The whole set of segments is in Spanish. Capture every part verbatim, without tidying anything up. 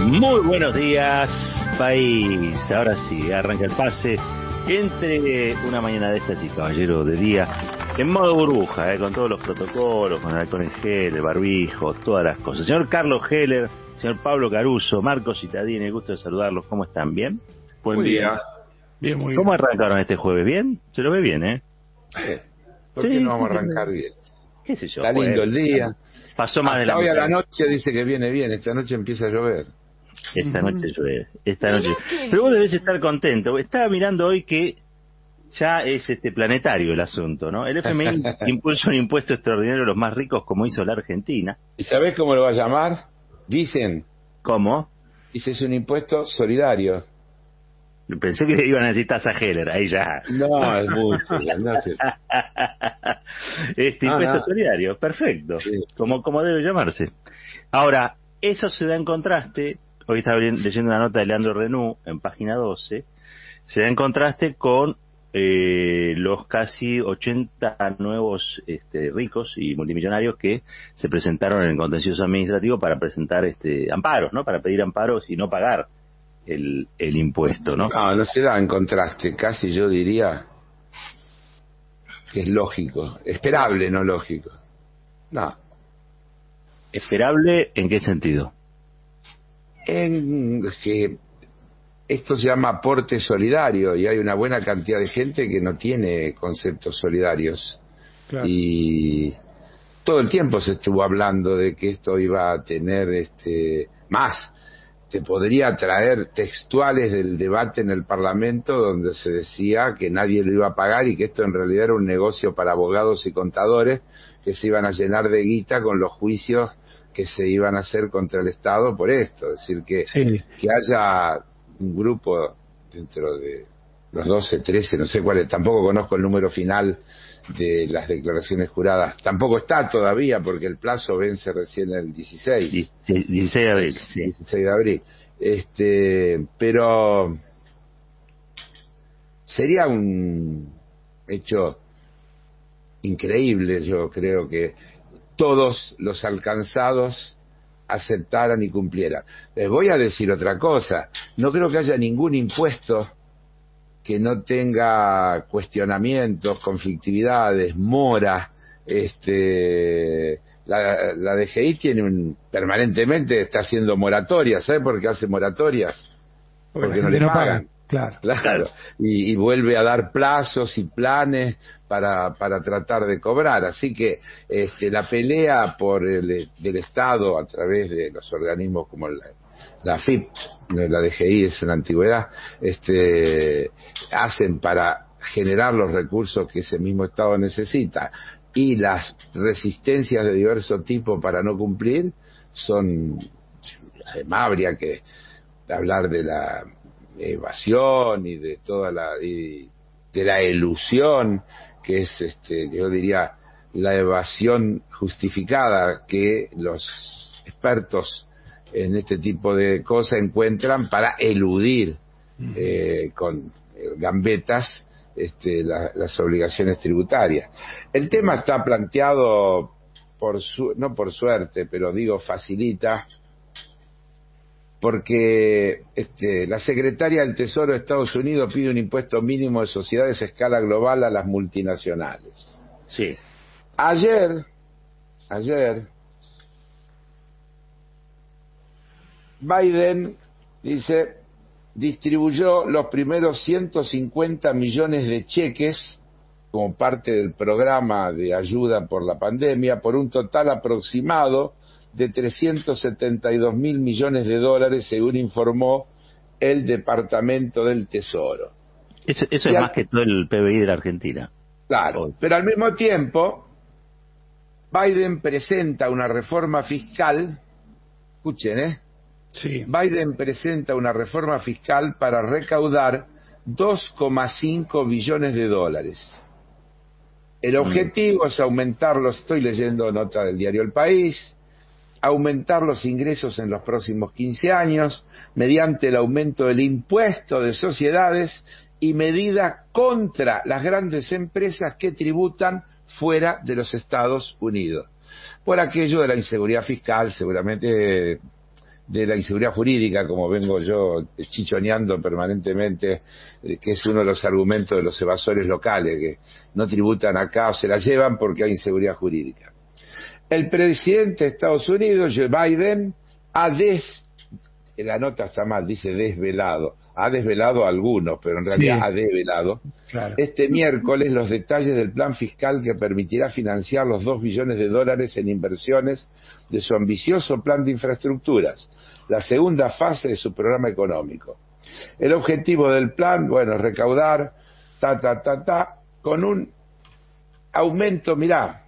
Muy buenos días, país. Ahora sí, arranca el pase entre una mañana de estas y caballero de día, en modo burbuja, eh, con todos los protocolos, con el alcohol en gel, el barbijo, todas las cosas. Señor Carlos Heller, señor Pablo Caruso, Marcos Citadini, gusto de saludarlos. ¿Cómo están? ¿Bien? Buen muy día. Bien. bien, muy ¿Cómo bien. arrancaron este jueves? ¿Bien? Se lo ve bien, ¿eh? ¿Por Sí, qué no vamos sí, a arrancar sí. bien? ¿Qué sé yo? Está lindo el día. Pasó más Hasta de la hoy a mitad. la noche dice que viene bien. Esta noche empieza a llover. Esta Ujú. noche llueve, esta noche. Pero vos debés estar contento. Estaba mirando hoy que ya es este planetario el asunto, ¿no? El F M I impulsa un impuesto extraordinario a los más ricos, como hizo la Argentina. ¿Y sabés cómo lo va a llamar? Dicen, ¿Cómo? dice, es un impuesto solidario. Pensé que iban a decir tasa Heller, ahí ya. No, es mucho, ya no sé. Este No, impuesto no. solidario, perfecto, Sí. como, como debe llamarse. Ahora, eso se da en contraste, hoy estaba leyendo una nota de Leandro Renú en página doce, se da en contraste con eh, los casi ochenta nuevos este, ricos y multimillonarios que se presentaron en el contencioso administrativo para presentar este amparos, ¿no? Para pedir amparos y no pagar el, el impuesto, ¿no? No, no se da en contraste. Casi yo diría que es lógico. Esperable, no lógico. No. ¿Esperable en qué sentido? En que esto se llama aporte solidario y hay una buena cantidad de gente que no tiene conceptos solidarios. Claro. Y todo el tiempo se estuvo hablando de que esto iba a tener este más. Te podría traer textuales del debate en el Parlamento donde se decía que nadie lo iba a pagar y que esto en realidad era un negocio para abogados y contadores que se iban a llenar de guita con los juicios que se iban a hacer contra el Estado por esto. Es decir, que, Sí. que haya un grupo dentro de los doce, trece, no sé cuál es, tampoco conozco el número final de las declaraciones juradas, tampoco está todavía porque el plazo vence recién el dieciséis dieciséis de abril, sí. dieciséis de abril. Este, pero sería un hecho increíble, yo creo, que todos los alcanzados aceptaran y cumplieran. Les voy a decir otra cosa, no creo que haya ningún impuesto que no tenga cuestionamientos, conflictividades, mora. Este, la, la D G I tiene un, permanentemente está haciendo moratorias. ¿Sabe por qué hace moratorias? Porque, Porque la no gente le no pagan. paga. Claro. Claro, Claro. y, y vuelve a dar plazos y planes para, para tratar de cobrar. Así que este, la pelea por el del Estado a través de los organismos como la, la A F I P, la D G I es una antigüedad, este, hacen para generar los recursos que ese mismo Estado necesita, y las resistencias de diverso tipo para no cumplir son, además habría que hablar de la evasión y de toda la y de la elusión, que es este yo diría la evasión justificada que los expertos en este tipo de cosas encuentran para eludir eh, con gambetas este, la, las obligaciones tributarias. El tema está planteado por su, no por suerte, pero digo facilita, porque este, la secretaria del Tesoro de Estados Unidos pide un impuesto mínimo de sociedades a escala global a las multinacionales. Sí. Ayer, ayer, Biden, dice, distribuyó los primeros ciento cincuenta millones de cheques como parte del programa de ayuda por la pandemia, por un total aproximado de trescientos setenta y dos mil millones de dólares, según informó el Departamento del Tesoro. Eso, eso Y es al, más que todo el P B I de la Argentina. Claro, Hoy. pero al mismo tiempo, Biden presenta una reforma fiscal, escuchen, ¿eh? Sí. Biden presenta una reforma fiscal para recaudar dos coma cinco billones de dólares. El objetivo mm. es aumentarlo, estoy leyendo nota del diario El País, aumentar los ingresos en los próximos quince años mediante el aumento del impuesto de sociedades y medidas contra las grandes empresas que tributan fuera de los Estados Unidos. Por aquello de la inseguridad fiscal, seguramente de la inseguridad jurídica, como vengo yo chichoneando permanentemente, eh, que es uno de los argumentos de los evasores locales, que no tributan acá o se la llevan porque hay inseguridad jurídica. El presidente de Estados Unidos, Joe Biden, ha des... la nota está mal, dice desvelado, ha desvelado a algunos, pero en realidad Sí, ha develado, claro. este miércoles los detalles del plan fiscal que permitirá financiar los dos billones de dólares en inversiones de su ambicioso plan de infraestructuras, la segunda fase de su programa económico. El objetivo del plan, bueno, es recaudar, ta, ta, ta, ta, con un aumento, mirá,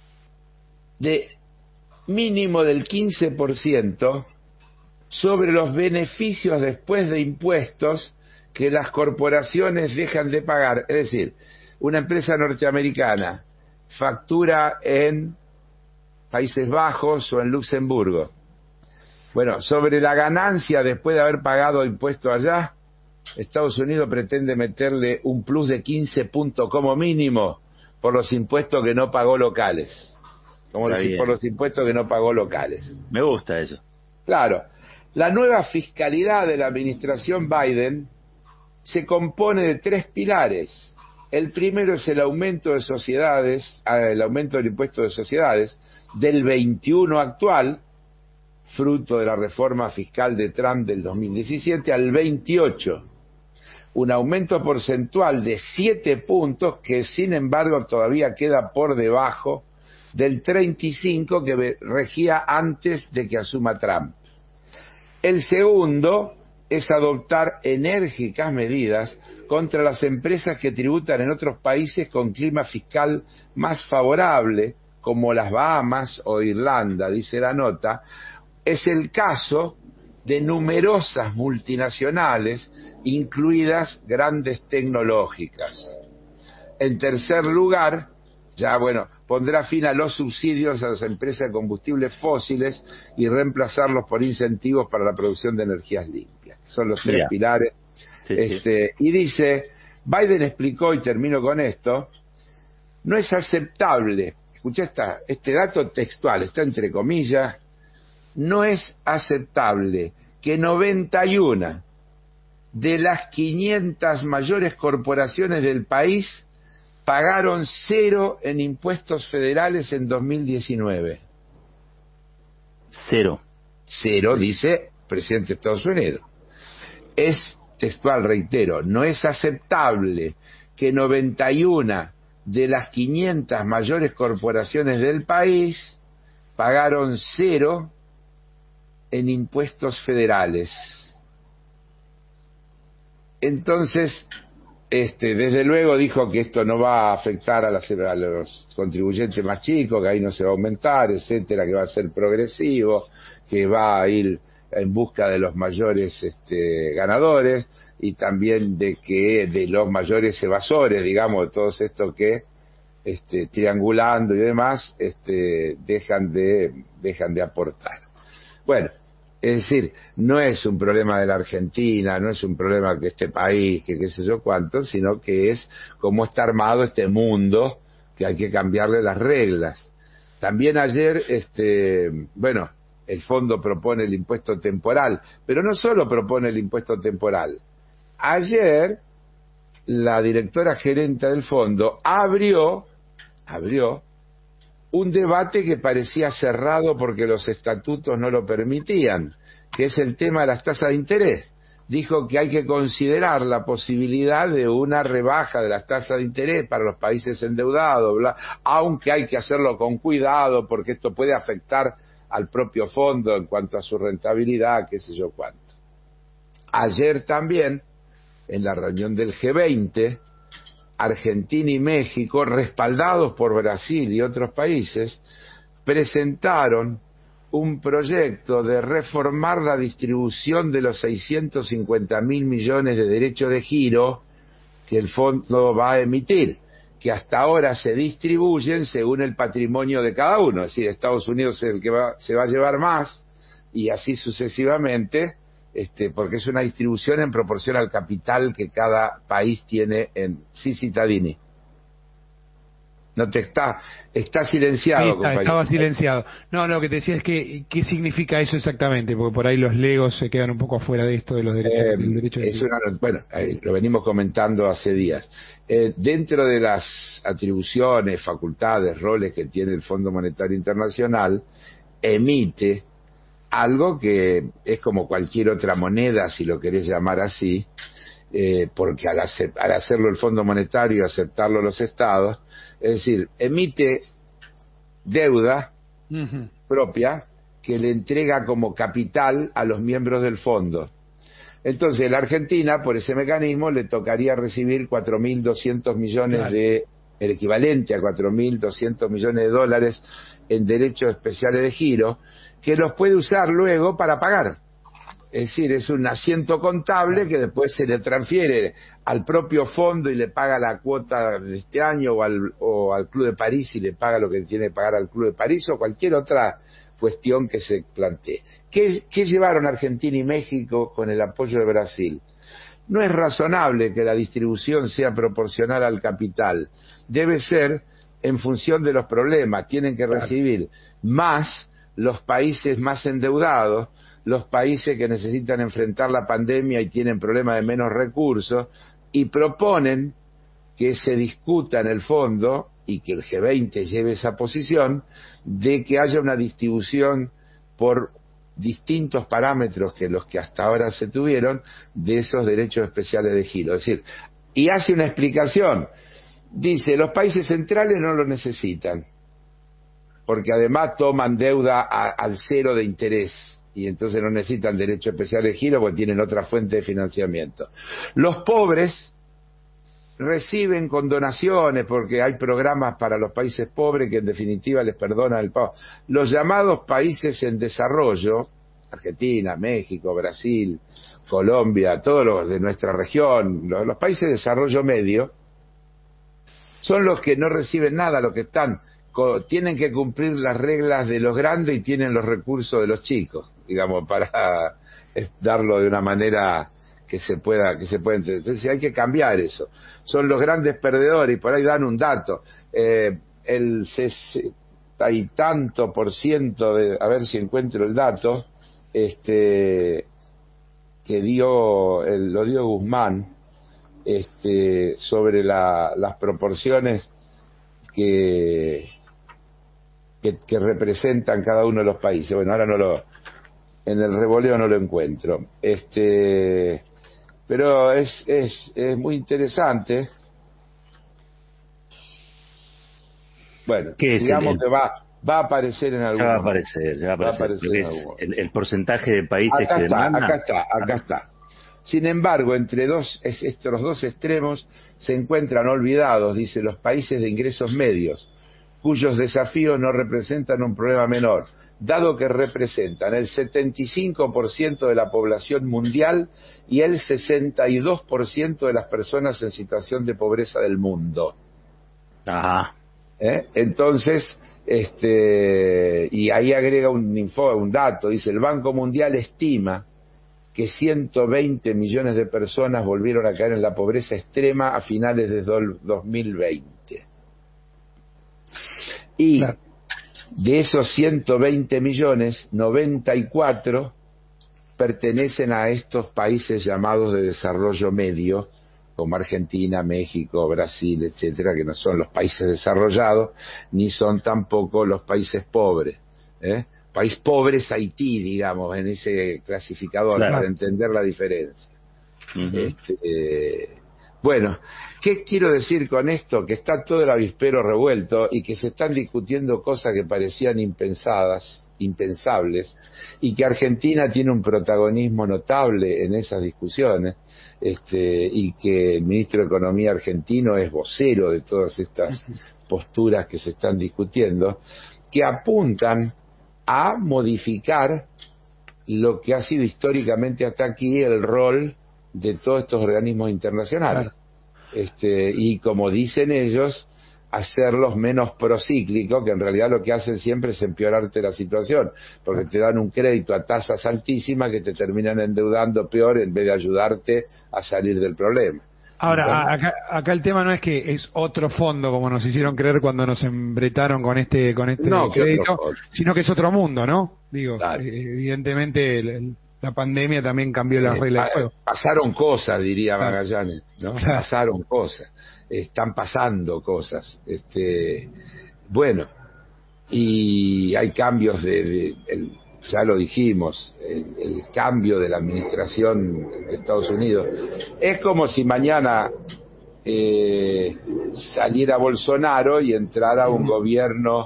de mínimo del quince por ciento sobre los beneficios después de impuestos que las corporaciones dejan de pagar. Es decir, una empresa norteamericana factura en Países Bajos o en Luxemburgo. Bueno, sobre la ganancia después de haber pagado impuestos allá, Estados Unidos pretende meterle un plus de quince puntos como mínimo por los impuestos que no pagó locales. Como los, por los impuestos que no pagó locales. Me gusta eso. Claro. La nueva fiscalidad de la administración Biden se compone de tres pilares. El primero es el aumento de sociedades, el aumento del impuesto de sociedades del veintiuno actual, fruto de la reforma fiscal de Trump del dos mil diecisiete, al veintiocho. Un aumento porcentual de siete puntos que, sin embargo, todavía queda por debajo del treinta y cinco que regía antes de que asuma Trump. El segundo es adoptar enérgicas medidas contra las empresas que tributan en otros países con clima fiscal más favorable, como las Bahamas o Irlanda, dice la nota. Es el caso de numerosas multinacionales, incluidas grandes tecnológicas. En tercer lugar, ya bueno, pondrá fin a los subsidios a las empresas de combustibles fósiles y reemplazarlos por incentivos para la producción de energías limpias. Son los tres Mira. pilares. Sí, este, sí. Y dice, Biden explicó, y termino con esto, no es aceptable, escuché esta, este dato textual, está entre comillas, no es aceptable que noventa y una de las quinientas mayores corporaciones del país pagaron cero en impuestos federales en dos mil diecinueve. Cero. Cero, dice el presidente de Estados Unidos. Es textual, reitero, no es aceptable que noventa y una de las quinientas mayores corporaciones del país pagaron cero en impuestos federales. Entonces, Este, desde luego dijo que esto no va a afectar a, las, a los contribuyentes más chicos, que ahí no se va a aumentar, etcétera, que va a ser progresivo, que va a ir en busca de los mayores este, ganadores y también de que de los mayores evasores, digamos, de todos estos que este, triangulando y demás, este, dejan de dejan de aportar. Bueno. Es decir, no es un problema de la Argentina, no es un problema que este país, que qué sé yo cuánto, sino que es cómo está armado este mundo, que hay que cambiarle las reglas. También ayer, este, bueno, el fondo propone el impuesto temporal, pero no solo propone el impuesto temporal. Ayer, la directora gerente del fondo abrió, abrió, un debate que parecía cerrado porque los estatutos no lo permitían, que es el tema de las tasas de interés. Dijo que hay que considerar la posibilidad de una rebaja de las tasas de interés para los países endeudados, bla, aunque hay que hacerlo con cuidado porque esto puede afectar al propio fondo en cuanto a su rentabilidad, qué sé yo cuánto. Ayer también, en la reunión del G veinte, Argentina y México, respaldados por Brasil y otros países, presentaron un proyecto de reformar la distribución de los seiscientos cincuenta mil millones de derechos de giro que el fondo va a emitir, que hasta ahora se distribuyen según el patrimonio de cada uno, es decir, Estados Unidos es el que va, se va a llevar más y así sucesivamente, Este, porque es una distribución en proporción al capital que cada país tiene en... Sí, Citadini. No te está, está silenciado, Ahí está, compañero. estaba silenciado. No, no, lo que te decía es que, ¿qué significa eso exactamente? Porque por ahí los legos se quedan un poco afuera de esto de los derechos, Eh, del derecho de es una, bueno, eh, lo venimos comentando hace días. Eh, dentro de las atribuciones, facultades, roles que tiene el Fondo Monetario Internacional, emite algo que es como cualquier otra moneda, si lo querés llamar así, eh, porque al, hacer, al hacerlo el Fondo Monetario y aceptarlo los estados, es decir, emite deuda Uh-huh. propia que le entrega como capital a los miembros del fondo. Entonces la Argentina, por ese mecanismo, le tocaría recibir cuatro mil doscientos millones Claro. de, el equivalente a cuatro mil doscientos millones de dólares en derechos especiales de giro, que los puede usar luego para pagar. Es decir, es un asiento contable que después se le transfiere al propio fondo y le paga la cuota de este año, o al, o al Club de París y le paga lo que tiene que pagar al Club de París, o cualquier otra cuestión que se plantee. ¿Qué, qué llevaron Argentina y México con el apoyo de Brasil? No es razonable que la distribución sea proporcional al capital. Debe ser en función de los problemas. Tienen que recibir más los países más endeudados, los países que necesitan enfrentar la pandemia y tienen problemas de menos recursos, y proponen que se discuta en el fondo, y que el G veinte lleve esa posición, de que haya una distribución por distintos parámetros que los que hasta ahora se tuvieron de esos derechos especiales de giro. Es decir, y hace una explicación. Dice, los países centrales no lo necesitan, porque además toman deuda a, al cero de interés, y entonces no necesitan derecho especial de giro porque tienen otra fuente de financiamiento. Los pobres reciben con donaciones, porque hay programas para los países pobres que en definitiva les perdonan el pago. Los llamados países en desarrollo, Argentina, México, Brasil, Colombia, todos los de nuestra región, los, los países de desarrollo medio, son los que no reciben nada, los que están, tienen que cumplir las reglas de los grandes y tienen los recursos de los chicos, digamos, para darlo de una manera que se pueda, que se pueda entender. Entonces hay que cambiar eso. Son los grandes perdedores, y por ahí dan un dato, eh, el sesenta y tanto por ciento de, a ver si encuentro el dato, este, que dio, el, lo dio Guzmán, este, sobre la, las proporciones que, que, que representan cada uno de los países. Bueno, ahora no lo, en el revoleo no lo encuentro. Este, pero es, es, es muy interesante. Bueno, digamos el, el, que va, va a aparecer en algún ya va a momento. aparecer, ya va a aparecer, va a aparecer en algún el, el porcentaje de países acá que está, demandan. acá está, acá está. Sin embargo, entre dos, estos dos extremos se encuentran olvidados, dice, los países de ingresos medios, cuyos desafíos no representan un problema menor, dado que representan el setenta y cinco por ciento de la población mundial y el sesenta y dos por ciento de las personas en situación de pobreza del mundo. Ajá. ¿Eh? Entonces, este, y ahí agrega un info, un dato, dice, el Banco Mundial estima que ciento veinte millones de personas volvieron a caer en la pobreza extrema a finales de dos mil veinte. Y claro, de esos ciento veinte millones, noventa y cuatro pertenecen a estos países llamados de desarrollo medio, como Argentina, México, Brasil, etcétera, que no son los países desarrollados, ni son tampoco los países pobres, ¿eh? País pobre es Haití, digamos, en ese clasificador, claro, para entender la diferencia. Uh-huh. Este, eh, bueno, ¿qué quiero decir con esto? Que está todo el avispero revuelto y que se están discutiendo cosas que parecían impensadas, impensables, y que Argentina tiene un protagonismo notable en esas discusiones, este, y que el ministro de Economía argentino es vocero de todas estas posturas que se están discutiendo, que apuntan a modificar lo que ha sido históricamente hasta aquí el rol de todos estos organismos internacionales. Claro. Este, y como dicen ellos, hacerlos menos procíclicos, que en realidad lo que hacen siempre es empeorarte la situación, porque te dan un crédito a tasas altísimas que te terminan endeudando peor en vez de ayudarte a salir del problema. Ahora, acá, acá el tema no es que es otro fondo, como nos hicieron creer cuando nos embretaron con este con este No, crédito, sino que es otro mundo, ¿no? Digo, claro. eh, evidentemente el, el, la pandemia también cambió las Eh, reglas pa- del juego. pasaron cosas, diría Claro. Magallanes, ¿no? Claro. Pasaron cosas, están pasando cosas. Este, bueno, y hay cambios de, de el, ya lo dijimos, el, el cambio de la administración de Estados Unidos. Es como si mañana eh, saliera Bolsonaro y entrara un gobierno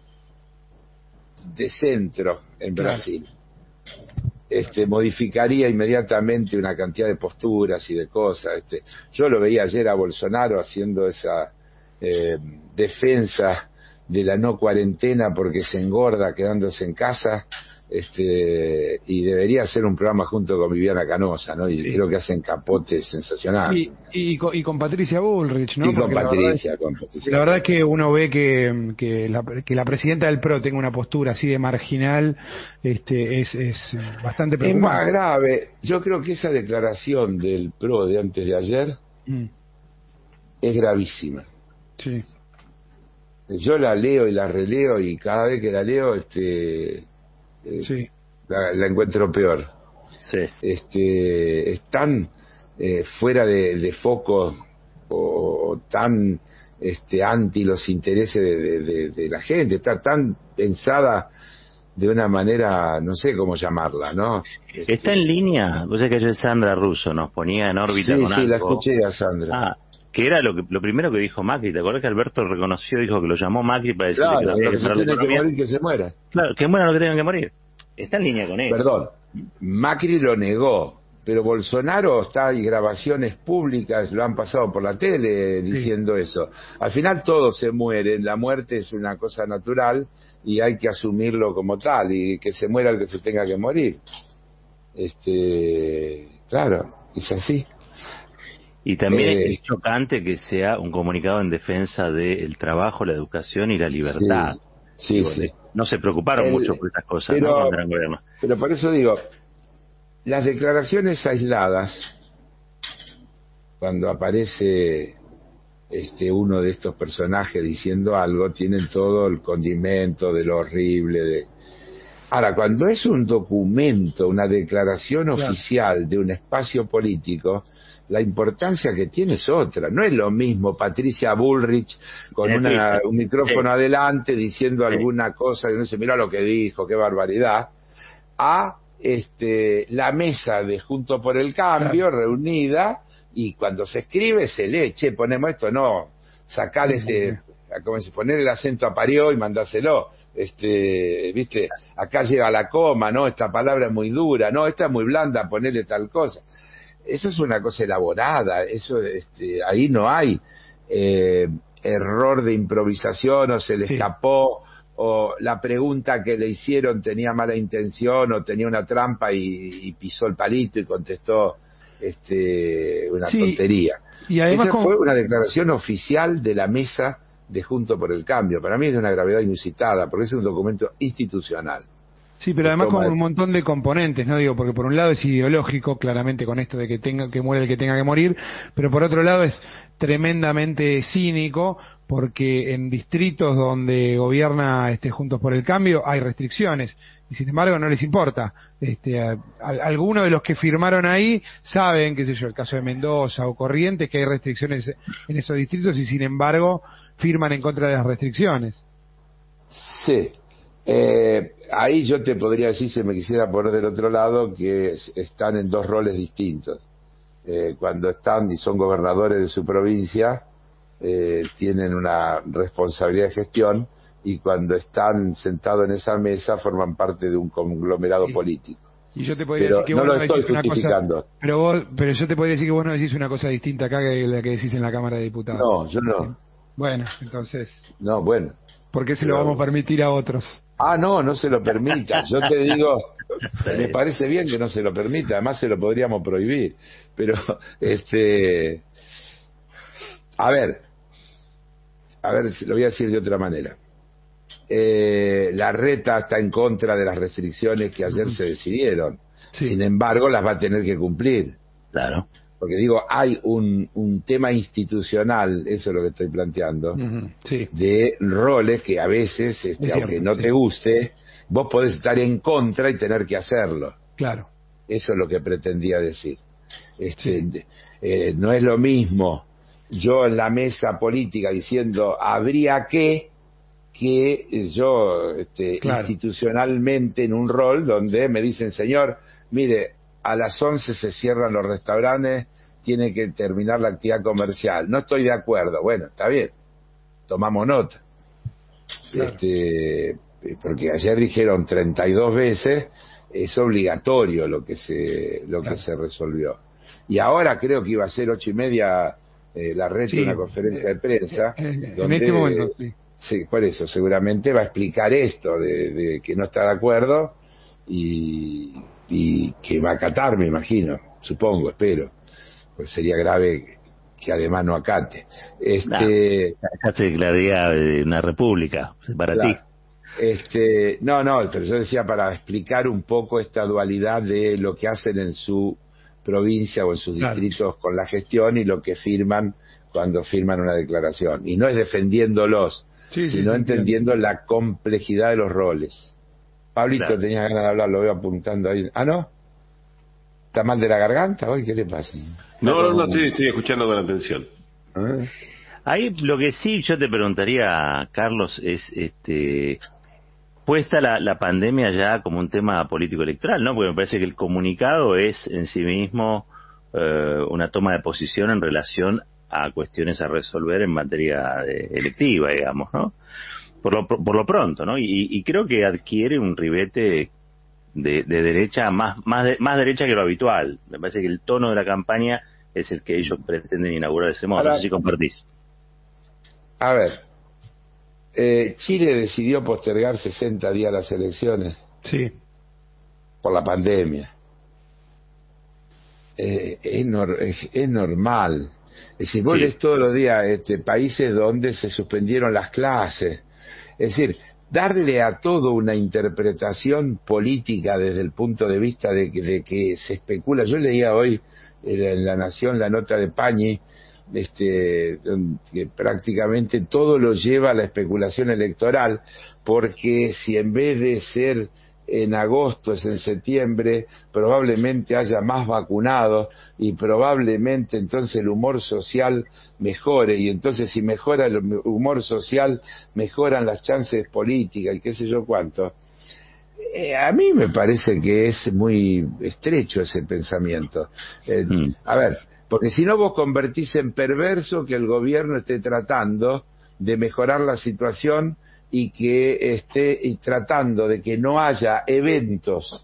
de centro en Brasil. Este, modificaría inmediatamente una cantidad de posturas y de cosas. Este, yo lo veía ayer a Bolsonaro haciendo esa eh, defensa de la no cuarentena porque se engorda quedándose en casa, este, y debería hacer un programa junto con Viviana Canosa, ¿no? Y sí, creo que hacen capote sensacional. Sí, y, con, y con Patricia Bullrich, ¿no? Y con Patricia, Patricia, la verdad, con Patricia. La verdad es que uno ve que, que, la, que la presidenta del P R O tenga una postura así de marginal, este, es, es bastante preocupante. Es más grave. Yo creo que esa declaración del P R O de antes de ayer mm. es gravísima. Sí. Yo la leo y la releo y cada vez que la leo, este, eh, sí. la, la encuentro peor. Sí. Este, es tan eh, fuera de, de foco o, o tan este, anti los intereses de, de, de, de la gente, está tan pensada de una manera, no sé cómo llamarla, ¿no? Está este, en línea, vos sabés que ayer Sandra Russo nos ponía en órbita sí, con sí, algo. la escuché a Sandra. Ah, que era lo que lo primero que dijo Macri. ¿Te acordás que Alberto reconoció, dijo que lo llamó Macri para decirle claro, que no había que que se tiene que morir, que se muera? Claro, que mueran los que tengan que morir. Está en línea con eso. Perdón, Macri lo negó, pero Bolsonaro, está, hay grabaciones públicas, lo han pasado por la tele diciendo sí. eso. Al final todos se mueren, la muerte es una cosa natural y hay que asumirlo como tal, y que se muera el que se tenga que morir. Este, claro, es así. Y también eh, es chocante que sea un comunicado en defensa del trabajo, la educación y la libertad. Sí, digo, sí. No se preocuparon el, mucho por esas cosas, pero, ¿no? Cuando eran gobierno. Pero por eso digo, las declaraciones aisladas, cuando aparece este uno de estos personajes diciendo algo, tienen todo el condimento de lo horrible. De... Ahora, cuando es un documento, una declaración claro. oficial de un espacio político, la importancia que tiene es otra. No es lo mismo Patricia Bullrich con una, un micrófono sí. adelante diciendo sí. alguna cosa que no se mira lo que dijo, qué barbaridad, a este la mesa de Juntos por el Cambio claro. reunida, y cuando se escribe se lee, che, ponemos esto, no, sacar este, como si poner el acento a parió y mandárselo, este, viste, acá llega la coma, no, esta palabra es muy dura, no, esta es muy blanda, ponerle tal cosa. Eso es una cosa elaborada, eso, este, ahí no hay eh, error de improvisación, o se le sí. escapó, o la pregunta que le hicieron tenía mala intención, o tenía una trampa y, y pisó el palito y contestó este, una sí. tontería. Y además Esa como... fue una declaración oficial de la mesa de Juntos por el Cambio. Para mí es de una gravedad inusitada, porque es un documento institucional. Sí, pero además con un montón de componentes, ¿no? Digo, porque por un lado es ideológico, claramente con esto de que tenga que muere el que tenga que morir, pero por otro lado es tremendamente cínico, porque en distritos donde gobierna este Juntos por el Cambio hay restricciones, y sin embargo no les importa. Este, a, a, algunos de los que firmaron ahí saben, qué sé yo, el caso de Mendoza o Corrientes, que hay restricciones en esos distritos, y sin embargo firman en contra de las restricciones. Sí. Eh, ahí yo te podría decir, si me quisiera poner del otro lado, que están en dos roles distintos. Eh, cuando están y son gobernadores de su provincia, eh, tienen una responsabilidad de gestión, y cuando están sentados en esa mesa forman parte de un conglomerado sí. político. Y yo te podría pero decir que no vos lo estoy justificando. Cosa, pero vos, pero yo te podría decir que vos no decís una cosa distinta acá que la que decís en la Cámara de Diputados. No, yo no. Bueno, entonces. No, bueno. ¿Por qué se pero... lo vamos a permitir a otros? Ah, no, no se lo permita. Yo te digo, me parece bien que no se lo permita, además se lo podríamos prohibir. Pero, este, a ver, a ver, lo voy a decir de otra manera. Eh, la reta está en contra de las restricciones que ayer se decidieron. Sí. Sin embargo, las va a tener que cumplir. Claro. porque digo, hay un, un tema institucional, eso es lo que estoy planteando, uh-huh. sí. de roles que a veces, este, cierto, aunque no sí. te guste, vos podés estar en contra y tener que hacerlo. Claro. Eso es lo que pretendía decir. Este, sí. eh, no es lo mismo yo en la mesa política diciendo habría que, que yo este, claro. institucionalmente en un rol donde me dicen, señor, mire, a las once se cierran los restaurantes, tiene que terminar la actividad comercial. No estoy de acuerdo. Bueno, está bien, tomamos nota. Claro. Este, porque ayer dijeron treinta y dos veces, es obligatorio lo que se lo claro. que se resolvió. Y ahora creo que iba a ser ocho y media eh, la red sí, de una conferencia de prensa. Eh, eh, donde, en este momento, sí. sí. Por eso, seguramente va a explicar esto de, de que no está de acuerdo y, y que va a acatar, me imagino, supongo, espero. Pues sería grave que además no acate. Este, no, se declararía de una república separatista. Claro. Este, no, no, pero yo decía para explicar un poco esta dualidad de lo que hacen en su provincia o en sus claro. distritos con la gestión y lo que firman cuando firman una declaración. Y no es defendiéndolos, sí, sino sí, entendiendo sí. la complejidad de los roles. Pablito, claro. tenía ganas de hablar, lo veo apuntando ahí. ¿Ah, no? ¿Está mal de la garganta hoy? ¿Qué le pasa? No, no, no, estoy, estoy escuchando con atención. ¿Ah? Ahí lo que sí yo te preguntaría, Carlos, es este puesta la, la pandemia ya como un tema político electoral, ¿no? Porque me parece que el comunicado es en sí mismo eh, una toma de posición en relación a cuestiones a resolver en materia de electiva, digamos, ¿no? Por lo, por lo pronto, ¿no? Y, y creo que adquiere un ribete de, de derecha más, más, de, más derecha que lo habitual. Me parece que el tono de la campaña es el que ellos pretenden inaugurar de ese modo. Ahora, no sé si compartís. A ver, eh, Chile decidió postergar sesenta días las elecciones. Sí. Por la pandemia. Eh, es, nor, es, es normal. Es decir, vos sí. lees todos los días este, países donde se suspendieron las clases. Es decir, darle a todo una interpretación política desde el punto de vista de que, de que se especula. Yo leía hoy en La Nación la nota de Pañi, este, que prácticamente todo lo lleva a la especulación electoral, porque si en vez de ser en agosto es en septiembre, probablemente haya más vacunados y probablemente entonces el humor social mejore, y entonces si mejora el humor social mejoran las chances políticas y qué sé yo cuánto. Eh, a mí me parece que es muy estrecho ese pensamiento. Eh, mm. A ver, porque si no vos convertís en perverso que el gobierno esté tratando de mejorar la situación y que esté y tratando de que no haya eventos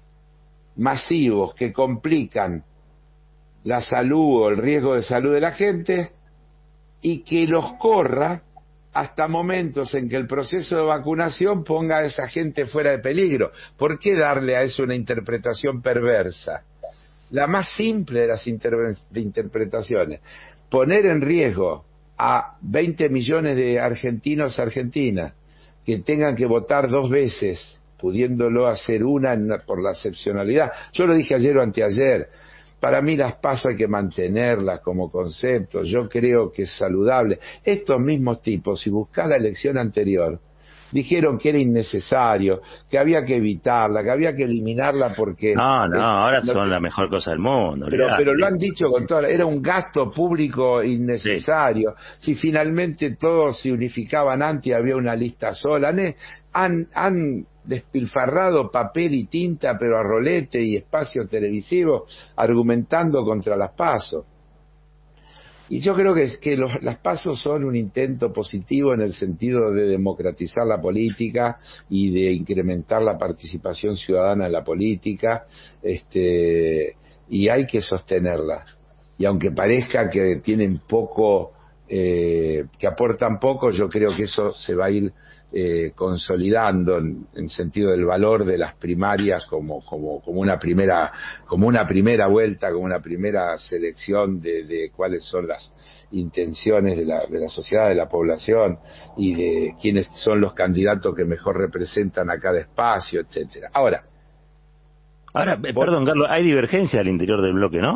masivos que complican la salud o el riesgo de salud de la gente y que los corra hasta momentos en que el proceso de vacunación ponga a esa gente fuera de peligro. ¿Por qué darle a eso una interpretación perversa? La más simple de las inter- de interpretaciones, poner en riesgo a veinte millones de argentinos argentinas que tengan que votar dos veces, pudiéndolo hacer una en la, por la excepcionalidad. Yo lo dije ayer o anteayer, para mí las PASO hay que mantenerlas como concepto, yo creo que es saludable. Estos mismos tipos, si buscás la elección anterior, dijeron que era innecesario, que había que evitarla, que había que eliminarla porque... No, no, es, ahora no, son la mejor cosa del mundo. Pero, pero lo han dicho con toda... Era un gasto público innecesario. Sí. Si finalmente todos se unificaban antes había una lista sola. Han, han despilfarrado papel y tinta, pero a rolete y espacio televisivo, argumentando contra las PASO. Y yo creo que, que los, las PASO son un intento positivo en el sentido de democratizar la política y de incrementar la participación ciudadana en la política, este, y hay que sostenerla. Y aunque parezca que tienen poco, eh, que aportan poco, yo creo que eso se va a ir eh, consolidando en, en sentido del valor de las primarias como como como una primera como una primera vuelta, como una primera selección de, de cuáles son las intenciones de la de la sociedad, de la población y de quiénes son los candidatos que mejor representan a cada espacio, etcétera. Ahora, ahora, vos, perdón, Carlos, hay divergencia al interior del bloque, ¿no?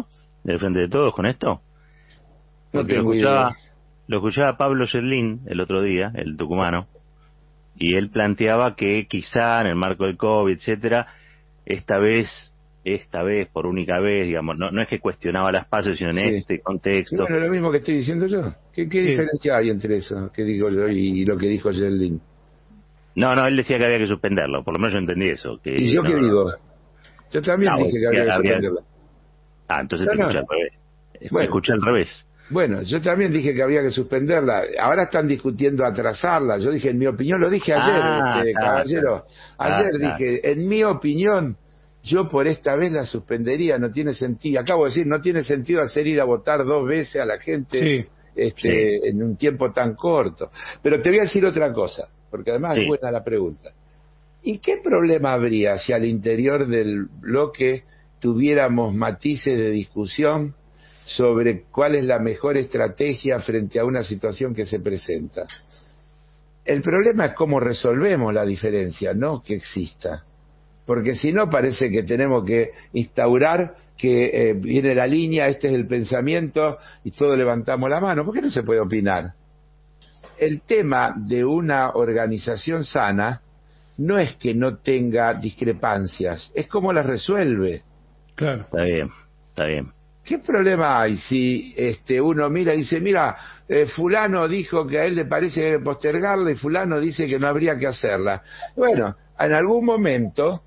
del Frente de Todos con esto? No Porque lo tengo escuchaba, idea. lo escuchaba Pablo Yedlin el otro día, el tucumano, y él planteaba que quizá en el marco del COVID, etcétera, esta vez, esta vez, por única vez, digamos, no, no es que cuestionaba las pasos, sino en Sí. este Y contexto. bueno, lo mismo que estoy diciendo yo. ¿Qué, qué Sí. diferencia hay entre eso que digo yo y lo que dijo Yeldin? No, no, él decía que había que suspenderlo, por lo menos yo entendí eso. Que, ¿Y yo no, qué no, digo? Yo también no, dije que habría que habría- suspenderla. Ah, entonces No, te no. escuché al revés. Es- Bueno. Escuché al revés. Bueno, yo también dije que habría que suspenderla. Ahora están discutiendo atrasarla. Yo dije, en mi opinión, lo dije ayer, Ah, este, está, caballero. está. Ayer Ah, está. dije, en mi opinión, yo por esta vez la suspendería. No tiene sentido. Acabo de decir, no tiene sentido hacer ir a votar dos veces a la gente Sí. este, Sí. en un tiempo tan corto. Pero te voy a decir otra cosa, porque además es Sí. buena la pregunta. ¿Y qué problema habría si al interior del bloque tuviéramos matices de discusión sobre cuál es la mejor estrategia frente a una situación que se presenta? El problema es cómo resolvemos la diferencia, no que exista. Porque si no, parece que tenemos que instaurar que eh, viene la línea, este es el pensamiento, y todos levantamos la mano. ¿Por qué no se puede opinar? El tema de una organización sana no es que no tenga discrepancias, es cómo las resuelve. Claro. Está bien, está bien. ¿Qué problema hay si este uno mira y dice, mira, eh, fulano dijo que a él le parece que hay que postergarla y fulano dice que no habría que hacerla? Bueno, en algún momento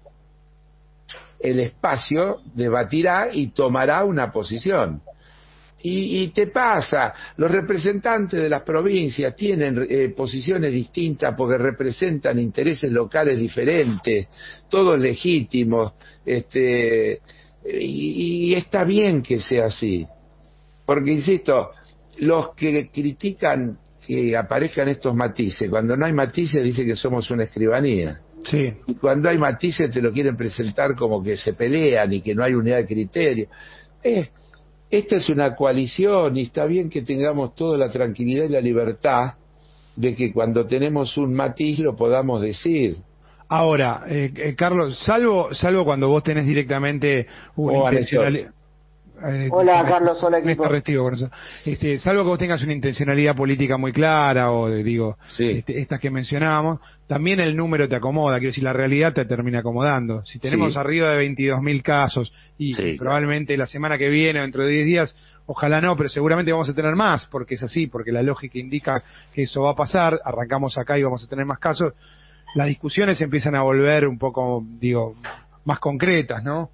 el espacio debatirá y tomará una posición. Y, y te pasa, los representantes de las provincias tienen eh, posiciones distintas porque representan intereses locales diferentes, todos legítimos, este, y, y está bien que sea así. Porque, insisto, los que critican que aparezcan estos matices, cuando no hay matices dicen que somos una escribanía. Sí. Y cuando hay matices te lo quieren presentar como que se pelean y que no hay unidad de criterio. Eh, esta es una coalición y está bien que tengamos toda la tranquilidad y la libertad de que cuando tenemos un matiz lo podamos decir. Ahora, eh, eh, Carlos, salvo salvo cuando vos tenés directamente una Oh, intencionalidad. Eh, Hola, este, Carlos, hola, este equipo. restivo con eso. Este, salvo que vos tengas una intencionalidad política muy clara o de, digo, Sí. este, estas que mencionábamos, también el número te acomoda, quiero decir, la realidad te termina acomodando. Si tenemos Sí. arriba de veintidós mil casos y Sí, probablemente la semana que viene o dentro de diez días, ojalá no, pero seguramente vamos a tener más, porque es así, porque la lógica indica que eso va a pasar, arrancamos acá y vamos a tener más casos, las discusiones empiezan a volver un poco, digo, más concretas, ¿no?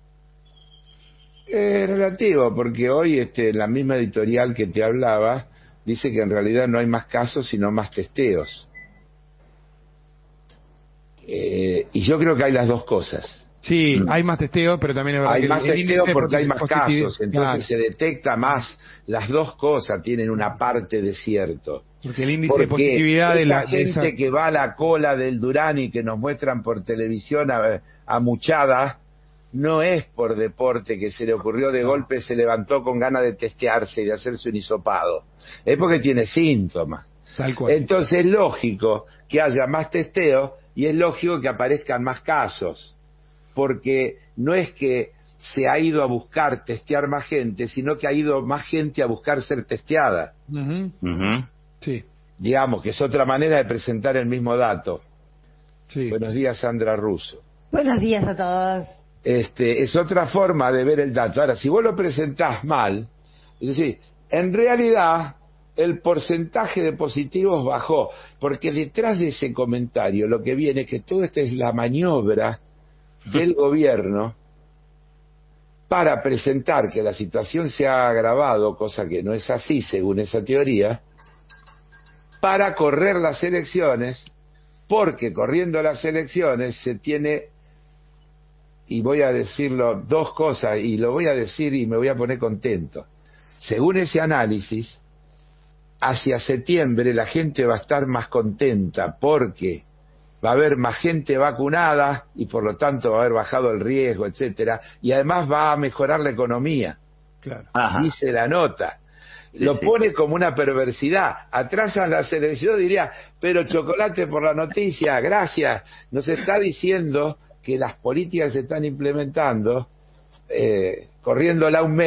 Es relativo, porque hoy este, la misma editorial que te hablaba dice que en realidad no hay más casos sino más testeos. Eh, y yo creo que hay las dos cosas. Sí, Mm. hay más testeos, pero también es verdad Hay que más el índice testeos de porque hay posi- más positividad- casos, entonces claro, se detecta más. Las dos cosas tienen una parte de cierto. porque el índice de Porque positividad de esa la de gente esa- que va a la cola del Durán y que nos muestran por televisión a, a muchada, no es por deporte que se le ocurrió de No. golpe, se levantó con ganas de testearse y de hacerse un hisopado. Es porque tiene síntomas. tal cual. Entonces es lógico que haya más testeo y es lógico que aparezcan más casos. Porque no es que se ha ido a buscar testear más gente, sino que ha ido más gente a buscar ser testeada. Ujú, Ujú. sí, Digamos que es otra manera de presentar el mismo dato. sí. Buenos días, Sandra Russo. Buenos días a todos. Este, es otra forma de ver el dato. Ahora, si vos lo presentás mal, es decir, en realidad el porcentaje de positivos bajó, porque detrás de ese comentario lo que viene es que toda esta es la maniobra del gobierno para presentar que la situación se ha agravado, cosa que no es así según esa teoría, para correr las elecciones, porque corriendo las elecciones se tiene, y voy a decirlo dos cosas, y lo voy a decir y me voy a poner contento. Según ese análisis, hacia septiembre la gente va a estar más contenta porque va a haber más gente vacunada y por lo tanto va a haber bajado el riesgo, etcétera, y además va a mejorar la economía, Claro. Ajá. dice la nota. Sí, Lo sí. pone como una perversidad. Atrasan las elecciones, yo diría, pero chocolate por la noticia, gracias. Nos está diciendo que las políticas que se están implementando, eh, corriéndola un mes,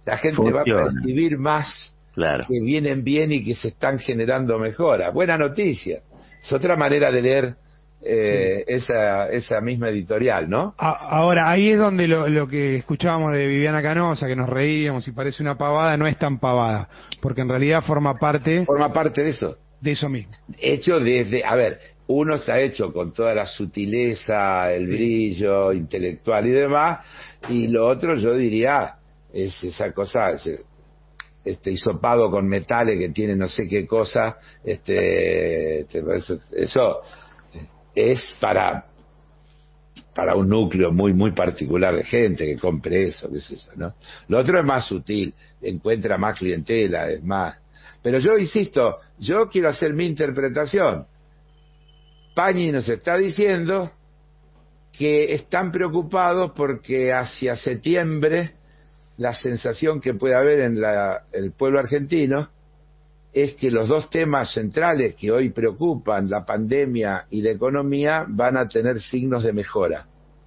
La gente Funciona. va a percibir más Claro. que vienen bien y que se están generando mejoras. Buena noticia. Es otra manera de leer eh, sí. esa, esa misma editorial, ¿no? Ahora, ahí es donde lo, lo que escuchábamos de Viviana Canosa, que nos reíamos y parece una pavada, no es tan pavada, porque en realidad forma parte... Forma parte de eso. De eso mismo. Hecho desde, a ver, uno está hecho con toda la sutileza, el brillo intelectual y demás, y lo otro yo diría es esa cosa, ese, este hisopado con metales que tiene no sé qué cosa, este, eso, eso es para para un núcleo muy muy particular de gente que compre eso, qué sé yo, ¿no? Lo otro es más sutil, encuentra más clientela, es más. Pero yo insisto, yo quiero hacer mi interpretación. Pañi nos está diciendo que están preocupados porque hacia septiembre la sensación que puede haber en la, el pueblo argentino es que los dos temas centrales que hoy preocupan, la pandemia y la economía, van a tener signos de mejora.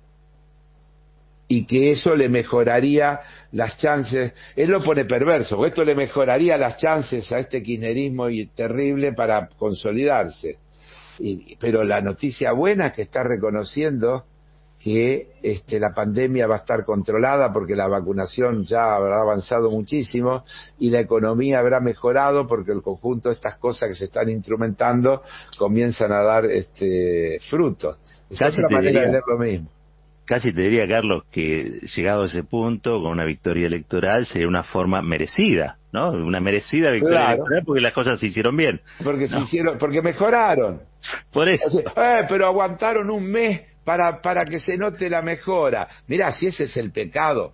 Y que eso le mejoraría las chances, él lo pone perverso, porque esto le mejoraría las chances a este kirchnerismo y terrible para consolidarse. Y, pero la noticia buena es que está reconociendo que este, la pandemia va a estar controlada porque la vacunación ya habrá avanzado muchísimo y la economía habrá mejorado porque el conjunto de estas cosas que se están instrumentando comienzan a dar este, frutos. Es otra manera de leer lo mismo. Casi te diría, Carlos, que llegado a ese punto, con una victoria electoral, sería una forma merecida, ¿no? Una merecida victoria claro. electoral porque las cosas se hicieron bien. Porque ¿no? se hicieron, porque mejoraron. Por eso. O sea, eh, pero aguantaron un mes para para que se note la mejora. Mirá, si ese es el pecado.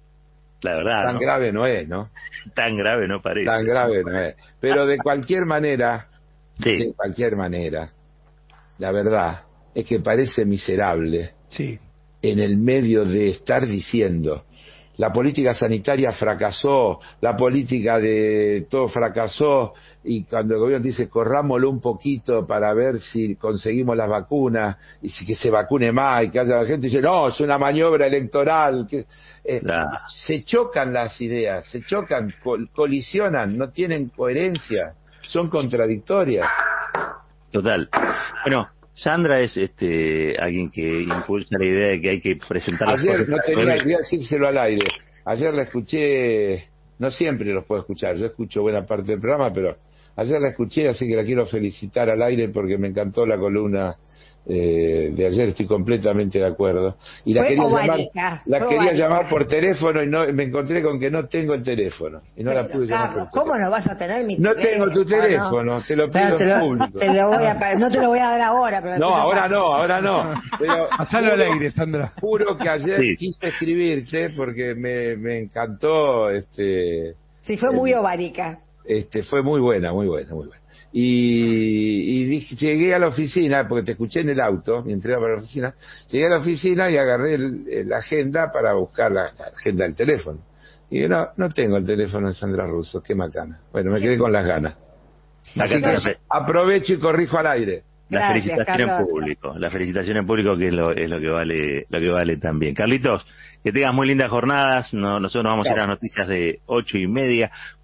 La verdad, Tan ¿no? grave no es, ¿no? Tan grave no parece. Tan grave no es. Pero de cualquier manera, sí. de cualquier manera, la verdad es que parece miserable. Sí. En el medio de estar diciendo la política sanitaria fracasó, la política de todo fracasó, y cuando el gobierno dice corrámoslo un poquito para ver si conseguimos las vacunas y si que se vacune más y que haya gente, dice no, es una maniobra electoral, que eh, claro. se chocan las ideas, se chocan, col colisionan, no tienen coherencia, son contradictorias. Total. Bueno, Sandra es este alguien que impulsa la idea de que hay que presentar las Ayer cosas. no tenía, voy a decírselo al aire. Ayer la escuché, no siempre los puedo escuchar, yo escucho buena parte del programa, pero ayer la escuché, así que la quiero felicitar al aire porque me encantó la columna eh, de ayer, estoy completamente de acuerdo. Y la fue quería ovárica, llamar, la quería ovárica. llamar por teléfono y no me encontré con que no tengo el teléfono y no pero, la pude Carlos, llamar por ¿cómo teléfono. no vas a tener mi No teléfono? tengo tu teléfono, No. te lo pido te lo, en público. Te lo voy a, no te lo voy a dar ahora. Pero No, ahora no, ahora no. Pero pasalo al aire, Sandra. Juro que ayer sí. quise escribirte porque me, me encantó. este Sí, fue muy ovárica. Este, fue muy buena, muy buena, muy buena. Y, y dije, llegué a la oficina, porque te escuché en el auto, mientras iba para la oficina, llegué a la oficina y agarré el, la agenda para buscar la, la agenda del teléfono. Y dije, no, no tengo el teléfono de Sandra Russo, qué macana. Bueno, me quedé con las ganas. Así que aprovecho y corrijo al aire. La Gracias, felicitación Carlos. en público, la felicitación en público que es lo, es lo que vale, lo que vale también. Carlitos, que tengas muy lindas jornadas, no, nosotros nos vamos Chao. a ir a las noticias de ocho y media.